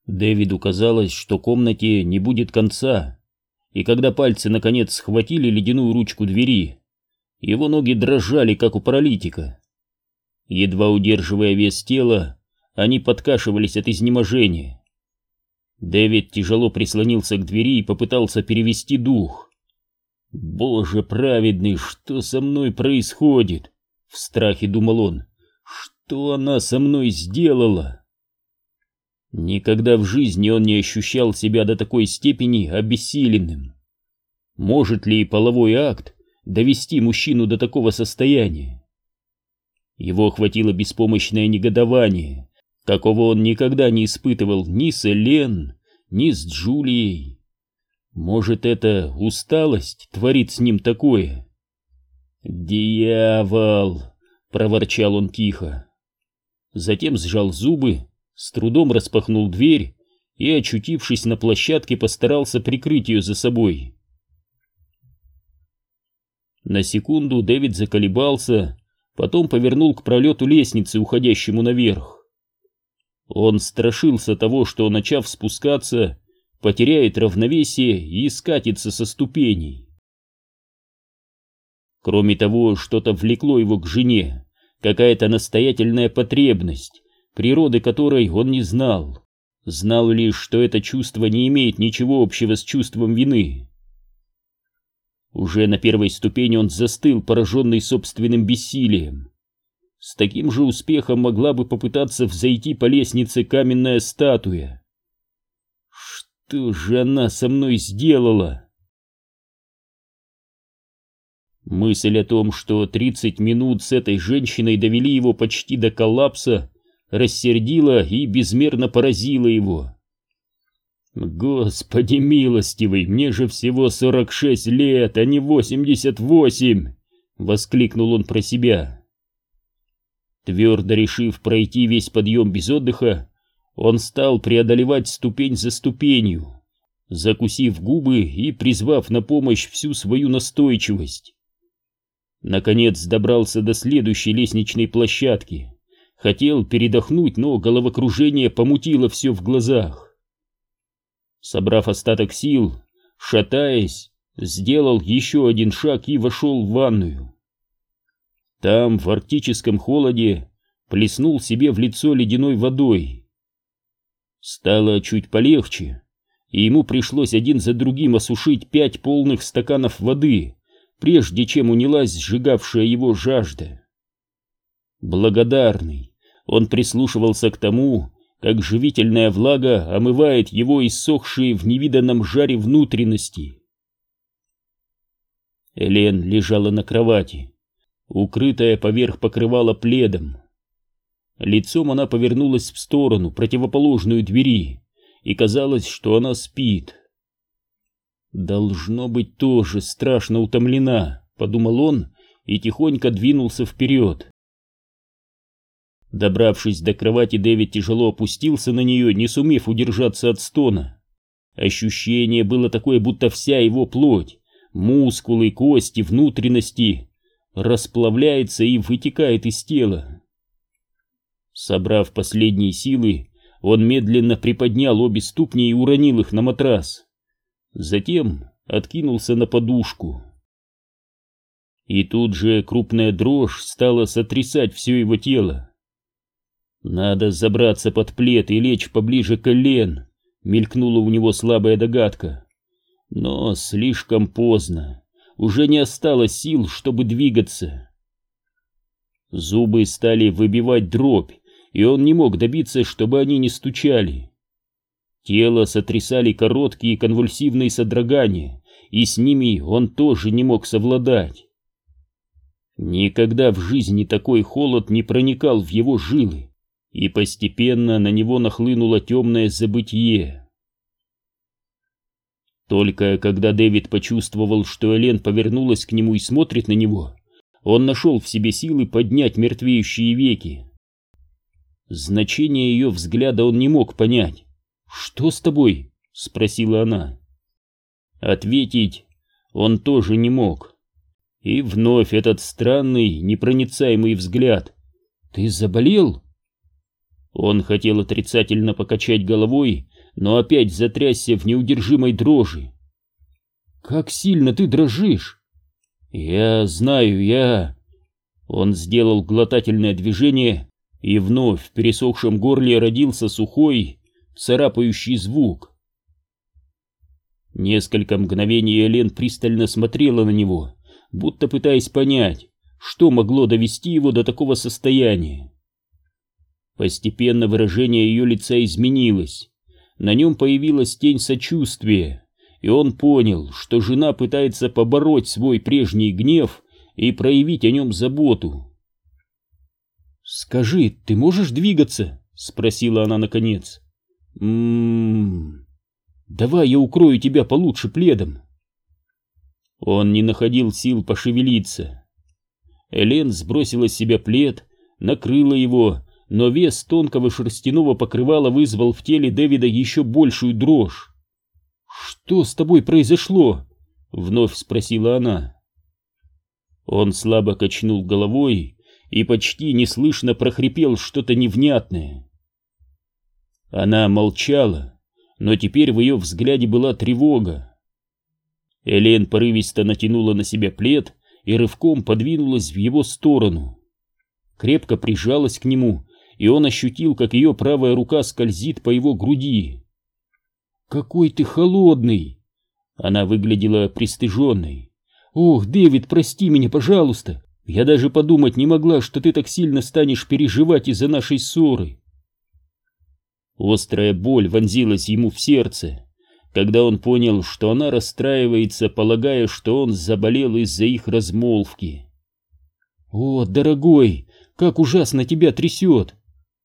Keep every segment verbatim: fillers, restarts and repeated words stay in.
Дэвиду казалось, что комнате не будет конца, и когда пальцы наконец схватили ледяную ручку двери, его ноги дрожали, как у паралитика. Едва удерживая вес тела, они подкашивались от изнеможения. Дэвид тяжело прислонился к двери и попытался перевести дух. «Боже праведный, что со мной происходит?» — в страхе думал он. «Что она со мной сделала?» Никогда в жизни он не ощущал себя до такой степени обессиленным. Может ли половой акт довести мужчину до такого состояния? Его охватило беспомощное негодование, какого он никогда не испытывал ни с Элен, ни с Джулией. Может, это усталость творит с ним такое? «Дьявол!» — проворчал он тихо. Затем сжал зубы, с трудом распахнул дверь и, очутившись на площадке, постарался прикрыть ее за собой. На секунду Дэвид заколебался, потом повернул к пролету лестницы, уходящему наверх. Он страшился того, что, начав спускаться, потеряет равновесие и скатится со ступеней. Кроме того, что-то влекло его к жене, какая-то настоятельная потребность, природы которой он не знал, знал лишь, что это чувство не имеет ничего общего с чувством вины. Уже на первой ступени он застыл, пораженный собственным бессилием. С таким же успехом могла бы попытаться взойти по лестнице каменная статуя. Что же она со мной сделала? Мысль о том, что тридцать минут с этой женщиной довели его почти до коллапса, рассердила и безмерно поразила его. «Господи милостивый, мне же всего сорок шесть лет, а не восемьдесят восемь!» — воскликнул он про себя. Твердо решив пройти весь подъем без отдыха, он стал преодолевать ступень за ступенью, закусив губы и призвав на помощь всю свою настойчивость. Наконец добрался до следующей лестничной площадки. Хотел передохнуть, но головокружение помутило все в глазах. Собрав остаток сил, шатаясь, сделал еще один шаг и вошел в ванную. Там, в арктическом холоде, плеснул себе в лицо ледяной водой. Стало чуть полегче, и ему пришлось один за другим осушить пять полных стаканов воды, прежде чем унялась сжигавшая его жажда. Благодарный, он прислушивался к тому, как живительная влага омывает его иссохшие в невиданном жаре внутренности. Элен лежала на кровати, укрытая поверх покрывала пледом. Лицом она повернулась в сторону, противоположную двери, и казалось, что она спит. «Должно быть, тоже страшно утомлена», — подумал он и тихонько двинулся вперед. Добравшись до кровати, Дэвид тяжело опустился на нее, не сумев удержаться от стона. Ощущение было такое, будто вся его плоть, мускулы, кости, внутренности расплавляется и вытекает из тела. Собрав последние силы, он медленно приподнял обе ступни и уронил их на матрас. Затем откинулся на подушку. И тут же крупная дрожь стала сотрясать все его тело. «Надо забраться под плед и лечь поближе к Элен», — мелькнула у него слабая догадка. Но слишком поздно, уже не осталось сил, чтобы двигаться. Зубы стали выбивать дробь, и он не мог добиться, чтобы они не стучали. Тело сотрясали короткие конвульсивные содрогания, и с ними он тоже не мог совладать. Никогда в жизни такой холод не проникал в его жилы, и постепенно на него нахлынуло темное забытье. Только когда Дэвид почувствовал, что Элен повернулась к нему и смотрит на него, он нашел в себе силы поднять мертвеющие веки. Значение ее взгляда он не мог понять. «Что с тобой?» — спросила она. Ответить он тоже не мог. И вновь этот странный, непроницаемый взгляд. «Ты заболел?» Он хотел отрицательно покачать головой, но опять затрясся в неудержимой дрожи. «Как сильно ты дрожишь!» «Я знаю, я...» Он сделал глотательное движение, и вновь в пересохшем горле родился сухой, царапающий звук. Несколько мгновений Элен пристально смотрела на него, будто пытаясь понять, что могло довести его до такого состояния. Постепенно выражение ее лица изменилось, на нем появилась тень сочувствия, и он понял, что жена пытается побороть свой прежний гнев и проявить о нем заботу. «Скажи, ты можешь двигаться?» — спросила она наконец. «М-м-м... Давай я укрою тебя получше пледом». Он не находил сил пошевелиться. Элен сбросила с себя плед, накрыла его, но вес тонкого шерстяного покрывала вызвал в теле Дэвида еще большую дрожь. «Что с тобой произошло?» — вновь спросила она. Он слабо качнул головой и почти неслышно прохрипел что-то невнятное. Она молчала, но теперь в ее взгляде была тревога. Элен порывисто натянула на себя плед и рывком подвинулась в его сторону. Крепко прижалась к нему, и он ощутил, как ее правая рука скользит по его груди. «Какой ты холодный!» Она выглядела пристыженной. «Ох, Дэвид, прости меня, пожалуйста! Я даже подумать не могла, что ты так сильно станешь переживать из-за нашей ссоры!» Острая боль вонзилась ему в сердце, когда он понял, что она расстраивается, полагая, что он заболел из-за их размолвки. «О, дорогой, как ужасно тебя трясет!»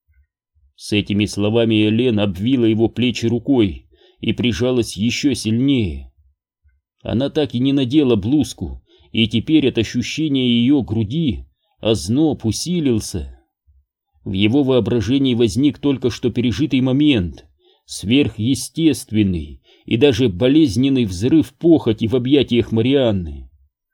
С этими словами Элен обвила его плечи рукой и прижалась еще сильнее. Она так и не надела блузку, и теперь от ощущения ее груди озноб усилился. В его воображении возник только что пережитый момент, сверхъестественный и даже болезненный взрыв похоти в объятиях Марианны.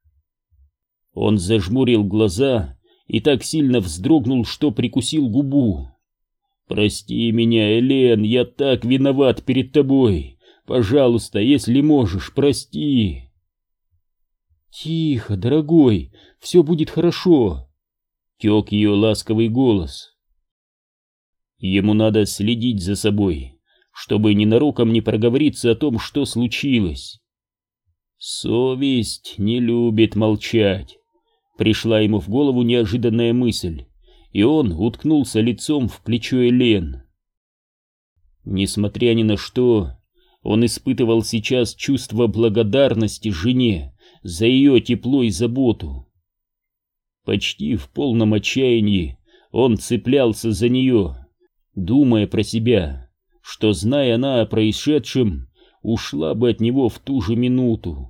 Он зажмурил глаза и так сильно вздрогнул, что прикусил губу. «Прости меня, Элен, я так виноват перед тобой. Пожалуйста, если можешь, прости». «Тихо, дорогой, все будет хорошо», — тек ее ласковый голос. Ему надо следить за собой, чтобы ненароком не проговориться о том, что случилось. Совесть не любит молчать. Пришла ему в голову неожиданная мысль, и он уткнулся лицом в плечо Элен. Несмотря ни на что, он испытывал сейчас чувство благодарности жене за ее тепло и заботу. Почти в полном отчаянии он цеплялся за нее, думая про себя, что, зная она о происшедшем, ушла бы от него в ту же минуту.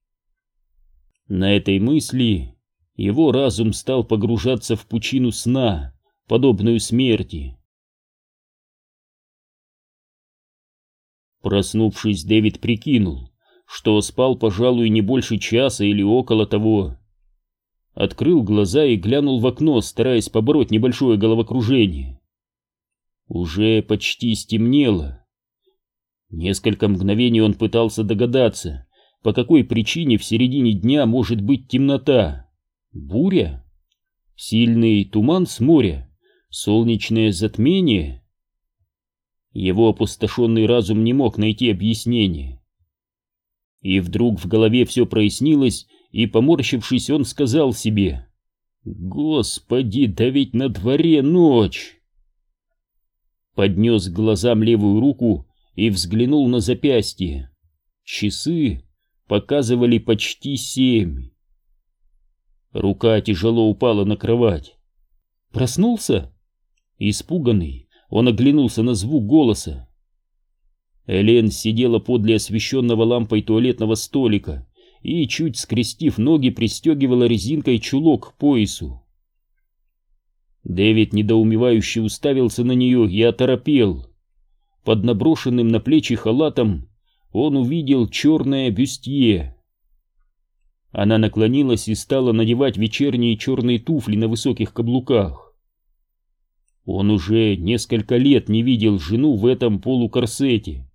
На этой мысли его разум стал погружаться в пучину сна, подобную смерти. Проснувшись, Дэвид прикинул, что спал, пожалуй, не больше часа или около того. Открыл глаза и глянул в окно, стараясь побороть небольшое головокружение. Уже почти стемнело. Несколько мгновений он пытался догадаться, по какой причине в середине дня может быть темнота. Буря? Сильный туман с моря? Солнечное затмение? Его опустошенный разум не мог найти объяснение. И вдруг в голове все прояснилось, и, поморщившись, он сказал себе: «Господи, да ведь на дворе ночь!» Поднес к глазам левую руку и взглянул на запястье. Часы показывали почти семь. Рука тяжело упала на кровать. «Проснулся?» Испуганный, он оглянулся на звук голоса. Элен сидела подле освещенного лампой туалетного столика и, чуть скрестив ноги, пристегивала резинкой чулок к поясу. Дэвид недоумевающе уставился на нее и оторопел. Под наброшенным на плечи халатом он увидел черное бюстье. Она наклонилась и стала надевать вечерние черные туфли на высоких каблуках. Он уже несколько лет не видел жену в этом полукорсете.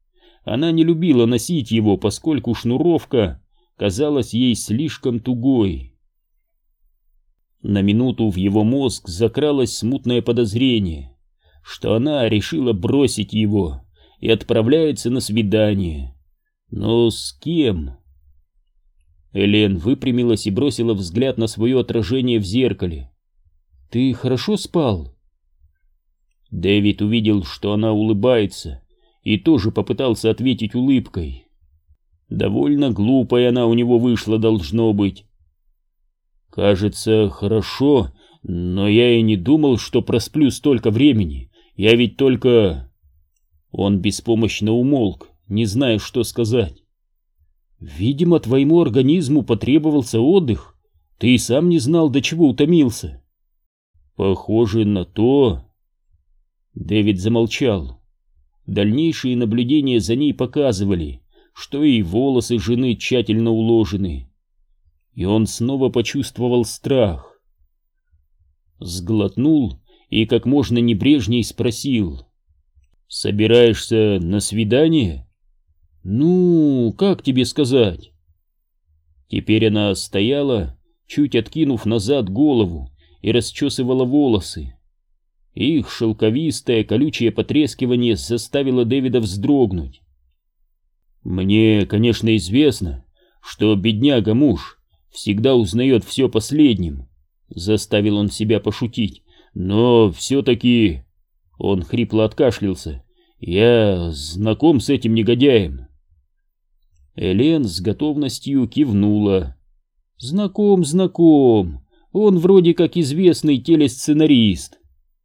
она не любила носить его, поскольку шнуровка казалась ей слишком тугой. На минуту в его мозг закралось смутное подозрение, что она решила бросить его и отправляется на свидание. Но с кем? Элен выпрямилась и бросила взгляд на свое отражение в зеркале. «Ты хорошо спал?» Дэвид увидел, что она улыбается, и тоже попытался ответить улыбкой. Довольно глупая она у него вышла, должно быть. «Кажется, хорошо, но я и не думал, что просплю столько времени. Я ведь только...» Он беспомощно умолк, не зная, что сказать. «Видимо, твоему организму потребовался отдых. Ты и сам не знал, до чего утомился». «Похоже на то...» Дэвид замолчал. Дальнейшие наблюдения за ней показывали, что и волосы жены тщательно уложены. И он снова почувствовал страх. Сглотнул и как можно небрежней спросил: «Собираешься на свидание?» «Ну, как тебе сказать?» Теперь она стояла, чуть откинув назад голову, и расчесывала волосы. Их шелковистое колючее потрескивание заставило Дэвида вздрогнуть. «Мне, конечно, известно, что бедняга-муж всегда узнает все последним», — заставил он себя пошутить, «но все-таки...» Он хрипло откашлялся. «Я знаком с этим негодяем». Элен с готовностью кивнула. «Знаком, знаком. Он вроде как известный телесценарист».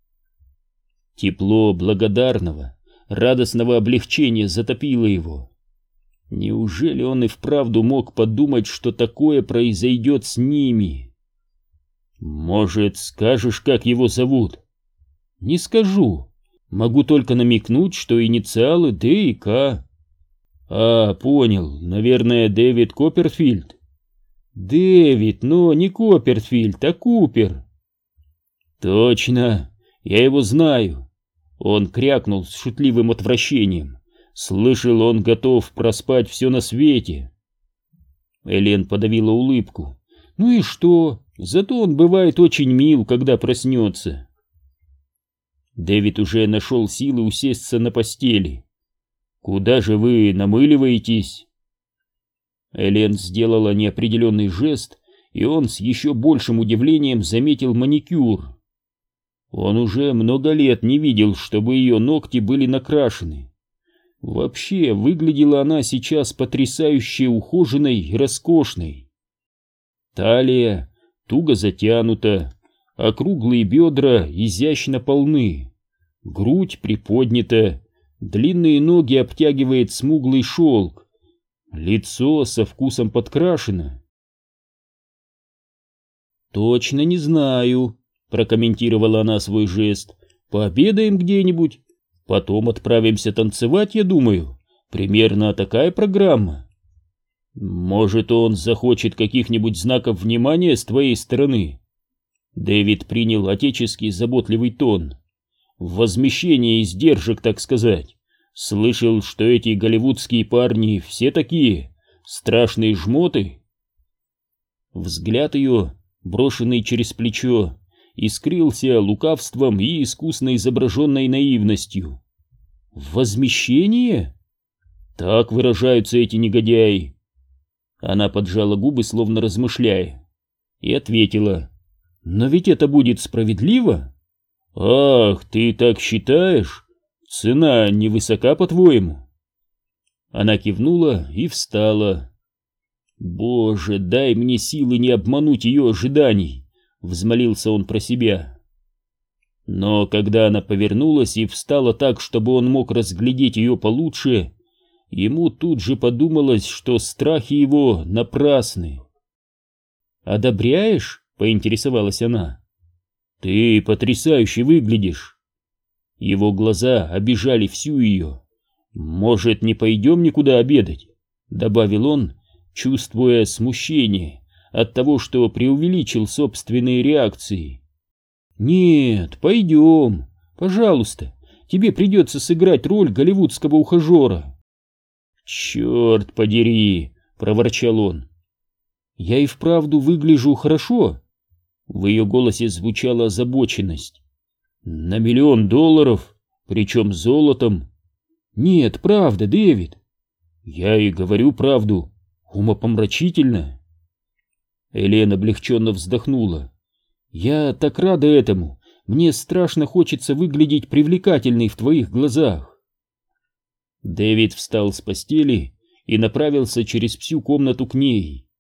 Тепло благодарного, радостного облегчения затопило его. Неужели он и вправду мог подумать, что такое произойдет с ними? «Может, скажешь, как его зовут?» «Не скажу. Могу только намекнуть, что инициалы Д и К». «А, понял. Наверное, Дэвид Копперфильд». «Дэвид, но не Копперфильд, а Купер». «Точно. Я его знаю». Он крякнул с шутливым отвращением. Слышал, он готов проспать все на свете. Элен подавила улыбку. «Ну и что? Зато он бывает очень мил, когда проснется». Дэвид уже нашел силы усесться на постели. «Куда же вы намыливаетесь?» Элен сделала неопределенный жест, и он с еще большим удивлением заметил маникюр. Он уже много лет не видел, чтобы ее ногти были накрашены. Вообще, выглядела она сейчас потрясающе ухоженной и роскошной. Талия туго затянута, округлые бедра изящно полны, грудь приподнята, длинные ноги обтягивает смуглый шелк, лицо со вкусом подкрашено. «Точно не знаю», — прокомментировала она свой жест. «Пообедаем где-нибудь, потом отправимся танцевать, я думаю. Примерно такая программа». «Может, он захочет каких-нибудь знаков внимания с твоей стороны?» Дэвид принял отеческий заботливый тон. «Возмещение издержек, так сказать. Слышал, что эти голливудские парни все такие страшные жмоты». Взгляд ее, брошенный через плечо, искрился лукавством и искусно изображенной наивностью. «Возмещение? Так выражаются эти негодяи». Она поджала губы, словно размышляя, и ответила: «Но ведь это будет справедливо?» «Ах, ты так считаешь? Цена невысока, по-твоему?» Она кивнула и встала. «Боже, дай мне силы не обмануть ее ожиданий», — взмолился он про себя. Но когда она повернулась и встала так, чтобы он мог разглядеть ее получше, ему тут же подумалось, что страхи его напрасны. «Одобряешь?» — поинтересовалась она. «Ты потрясающе выглядишь». Его глаза обижали всю ее. «Может, не пойдем никуда обедать?» — добавил он, чувствуя смущение от того, что преувеличил собственные реакции. «Нет, пойдем. Пожалуйста, тебе придется сыграть роль голливудского ухажера». «Черт подери!» — проворчал он. «Я и вправду выгляжу хорошо?» В ее голосе звучала озабоченность. «На миллион долларов, причем золотом». «Нет, правда, Дэвид». «Я и говорю правду. Умопомрачительно». Элен облегченно вздохнула. «Я так рада этому. Мне страшно хочется выглядеть привлекательной в твоих глазах». Дэвид встал с постели и направился через всю комнату к ней.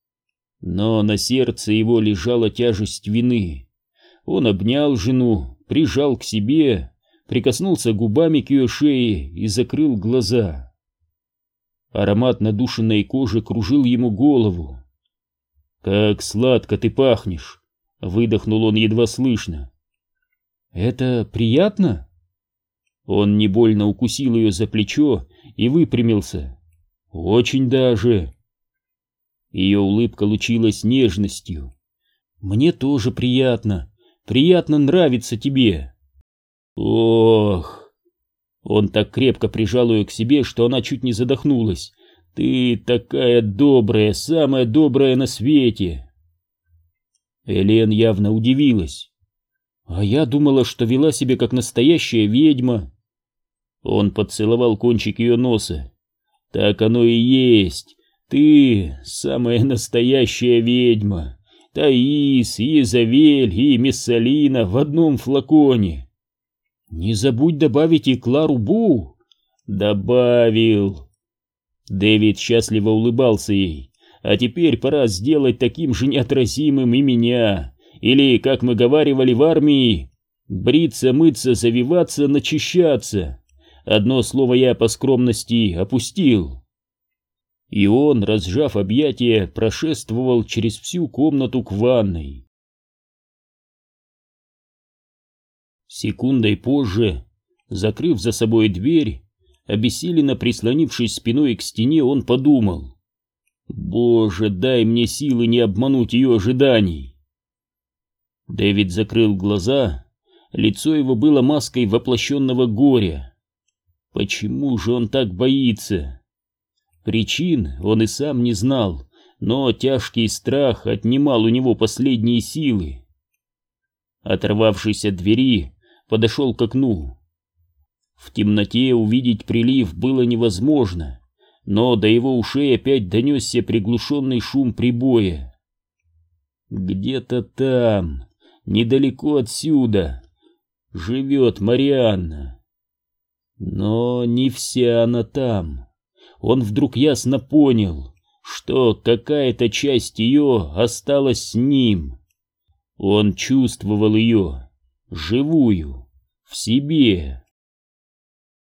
Но на сердце его лежала тяжесть вины. Он обнял жену, прижал к себе, прикоснулся губами к ее шее и закрыл глаза. Аромат надушенной кожи кружил ему голову. «Как сладко ты пахнешь!» — выдохнул он едва слышно. «Это приятно?» Он не больно укусил ее за плечо и выпрямился. «Очень даже». Ее улыбка лучилась нежностью. «Мне тоже приятно. Приятно нравится тебе». «Ох!» Он так крепко прижал ее к себе, что она чуть не задохнулась. «Ты такая добрая, самая добрая на свете!» Элен явно удивилась. «А я думала, что вела себя как настоящая ведьма». Он поцеловал кончик ее носа. «Так оно и есть. Ты самая настоящая ведьма. Таис, Изавель и Мессалина в одном флаконе». «Не забудь добавить и Клару Бу». «Добавил». Дэвид счастливо улыбался ей. «А теперь пора сделать таким же неотразимым и меня. Или, как мы говаривали в армии, бриться, мыться, завиваться, начищаться. Одно слово я по скромности опустил». И он, разжав объятия, прошествовал через всю комнату к ванной. Секундой позже, закрыв за собой дверь, обессиленно прислонившись спиной к стене, он подумал: «Боже, дай мне силы не обмануть ее ожиданий». Дэвид закрыл глаза, лицо его было маской воплощенного горя. Почему же он так боится? Причин он и сам не знал, но тяжкий страх отнимал у него последние силы. Оторвавшись от двери, подошел к окну. В темноте увидеть прилив было невозможно, но до его ушей опять донесся приглушенный шум прибоя. Где-то там, недалеко отсюда, живет Марианна. Но не вся она там. Он вдруг ясно понял, что какая-то часть ее осталась с ним. Он чувствовал ее, живую, в себе.